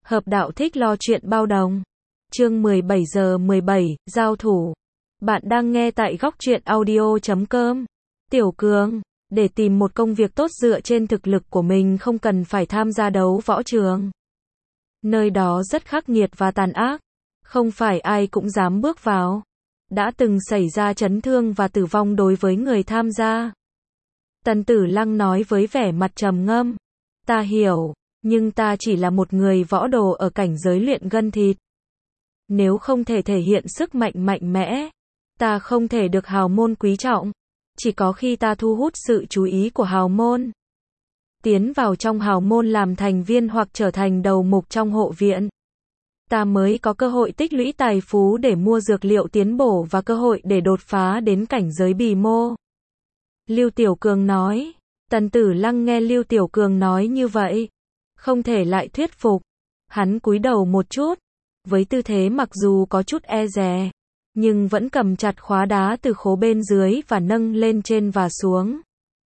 Hợp đạo thích lo chuyện bao đồng. Chương 17 giờ 17, giao thủ. Bạn đang nghe tại góc truyện audio.com. Tiểu Cường, để tìm một công việc tốt dựa trên thực lực của mình không cần phải tham gia đấu võ trường. Nơi đó rất khắc nghiệt và tàn ác, không phải ai cũng dám bước vào. Đã từng xảy ra chấn thương và tử vong đối với người tham gia. Tần Tử Lăng nói với vẻ mặt trầm ngâm. Ta hiểu, nhưng ta chỉ là một người võ đồ ở cảnh giới luyện gân thịt. Nếu không thể thể hiện sức mạnh mạnh mẽ, ta không thể được hào môn quý trọng. Chỉ có khi ta thu hút sự chú ý của hào môn, tiến vào trong hào môn làm thành viên hoặc trở thành đầu mục trong hộ viện, ta mới có cơ hội tích lũy tài phú để mua dược liệu tiến bổ và cơ hội để đột phá đến cảnh giới bì mô. Lưu Tiểu Cường nói. Tần Tử Lăng nghe Lưu Tiểu Cường nói như vậy, không thể lại thuyết phục. Hắn cúi đầu một chút, với tư thế mặc dù có chút e dè, nhưng vẫn cầm chặt khóa đá từ khố bên dưới và nâng lên trên và xuống.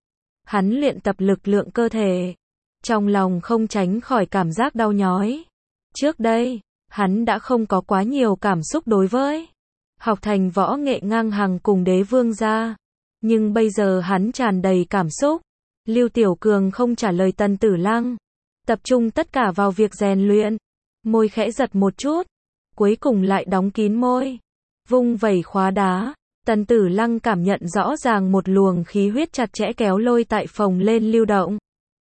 Hắn luyện tập lực lượng cơ thể, trong lòng không tránh khỏi cảm giác đau nhói. Trước đây, hắn đã không có quá nhiều cảm xúc đối với học thành võ nghệ ngang hàng cùng đế vương gia, nhưng bây giờ hắn tràn đầy cảm xúc. Lưu Tiểu Cường không trả lời Tần Tử Lăng, tập trung tất cả vào việc rèn luyện. Môi khẽ giật một chút, cuối cùng lại đóng kín môi, vung vẩy khóa đá. Tần Tử Lăng cảm nhận rõ ràng một luồng khí huyết chặt chẽ kéo lôi tại phồng lên lưu động,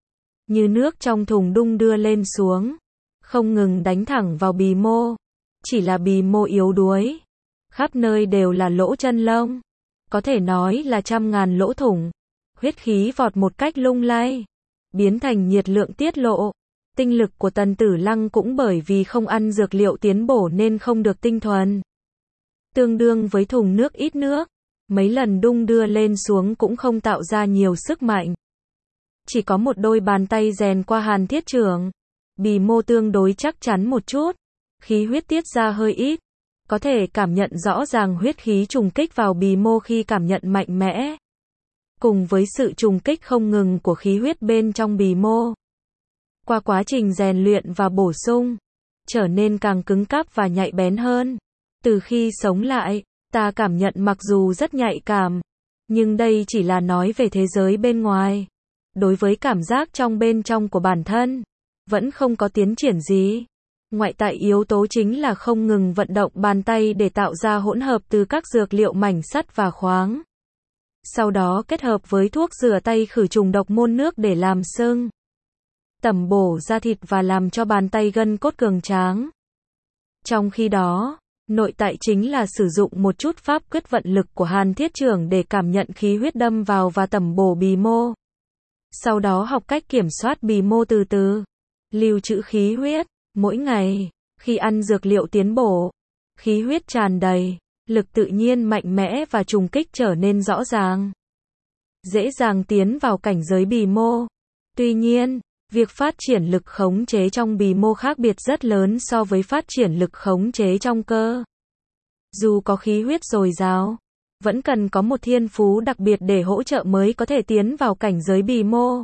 như nước trong thùng đung đưa lên xuống, không ngừng đánh thẳng vào bì mô. Chỉ là bì mô yếu đuối, khắp nơi đều là lỗ chân lông, có thể nói là trăm ngàn lỗ thủng. Huyết khí vọt một cách lung lay, biến thành nhiệt lượng tiết lộ. Tinh lực của Tần Tử Lăng cũng bởi vì không ăn dược liệu tiến bổ nên không được tinh thuần. Tương đương với thùng nước ít nước, mấy lần đung đưa lên xuống cũng không tạo ra nhiều sức mạnh. Chỉ có một đôi bàn tay rèn qua hàn thiết chưởng, bì mô tương đối chắc chắn một chút, khí huyết tiết ra hơi ít, có thể cảm nhận rõ ràng huyết khí trùng kích vào bì mô khi cảm nhận mạnh mẽ. Cùng với sự trùng kích không ngừng của khí huyết bên trong bì mô, qua quá trình rèn luyện và bổ sung, trở nên càng cứng cáp và nhạy bén hơn. Từ khi sống lại, ta cảm nhận mặc dù rất nhạy cảm, nhưng đây chỉ là nói về thế giới bên ngoài. Đối với cảm giác trong bên trong của bản thân, vẫn không có tiến triển gì. Ngoại tại yếu tố chính là không ngừng vận động bàn tay để tạo ra hỗn hợp từ các dược liệu mảnh sắt và khoáng. Sau đó kết hợp với thuốc rửa tay khử trùng độc môn nước để làm sưng, tẩm bổ da thịt và làm cho bàn tay gân cốt cường tráng. Trong khi đó, nội tại chính là sử dụng một chút pháp quyết vận lực của hàn thiết chưởng để cảm nhận khí huyết đâm vào và tẩm bổ bì mô. Sau đó học cách kiểm soát bì mô từ từ, lưu trữ khí huyết. Mỗi ngày, khi ăn dược liệu tiến bổ, khí huyết tràn đầy, lực tự nhiên mạnh mẽ và trùng kích trở nên rõ ràng, dễ dàng tiến vào cảnh giới bì mô. Tuy nhiên, việc phát triển lực khống chế trong bì mô khác biệt rất lớn so với phát triển lực khống chế trong cơ. Dù có khí huyết dồi dào, vẫn cần có một thiên phú đặc biệt để hỗ trợ mới có thể tiến vào cảnh giới bì mô.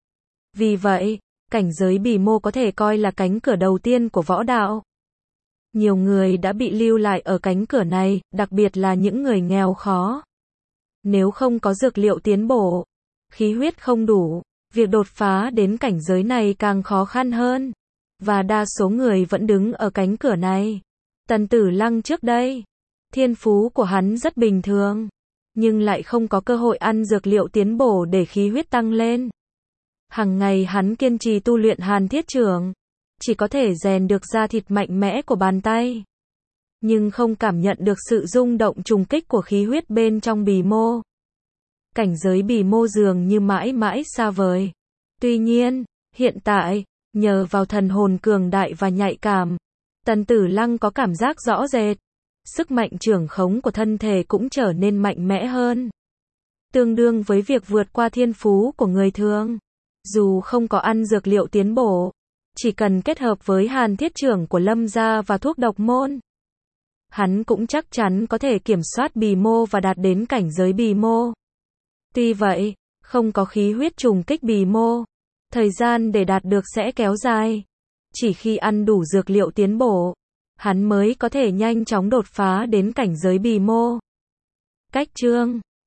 Vì vậy, cảnh giới bì mô có thể coi là cánh cửa đầu tiên của võ đạo. Nhiều người đã bị lưu lại ở cánh cửa này, đặc biệt là những người nghèo khó. Nếu không có dược liệu tiến bổ, khí huyết không đủ, việc đột phá đến cảnh giới này càng khó khăn hơn. Và đa số người vẫn đứng ở cánh cửa này. Tần Tử Lăng trước đây, thiên phú của hắn rất bình thường, nhưng lại không có cơ hội ăn dược liệu tiến bổ để khí huyết tăng lên. Hằng ngày hắn kiên trì tu luyện hàn thiết chưởng, chỉ có thể rèn được da thịt mạnh mẽ của bàn tay, nhưng không cảm nhận được sự rung động trùng kích của khí huyết bên trong bì mô. Cảnh giới bì mô dường như mãi mãi xa vời. Tuy nhiên, hiện tại, nhờ vào thần hồn cường đại và nhạy cảm, Tần Tử Lăng có cảm giác rõ rệt. Sức mạnh trưởng khống của thân thể cũng trở nên mạnh mẽ hơn, tương đương với việc vượt qua thiên phú của người thường. Dù không có ăn dược liệu tiến bổ, chỉ cần kết hợp với hàn thiết chưởng của Lâm gia và thuốc độc môn, hắn cũng chắc chắn có thể kiểm soát bì mô và đạt đến cảnh giới bì mô. Tuy vậy, không có khí huyết trùng kích bì mô, thời gian để đạt được sẽ kéo dài. chỉ khi ăn đủ dược liệu tiến bổ, hắn mới có thể nhanh chóng đột phá đến cảnh giới bì mô. Cách chương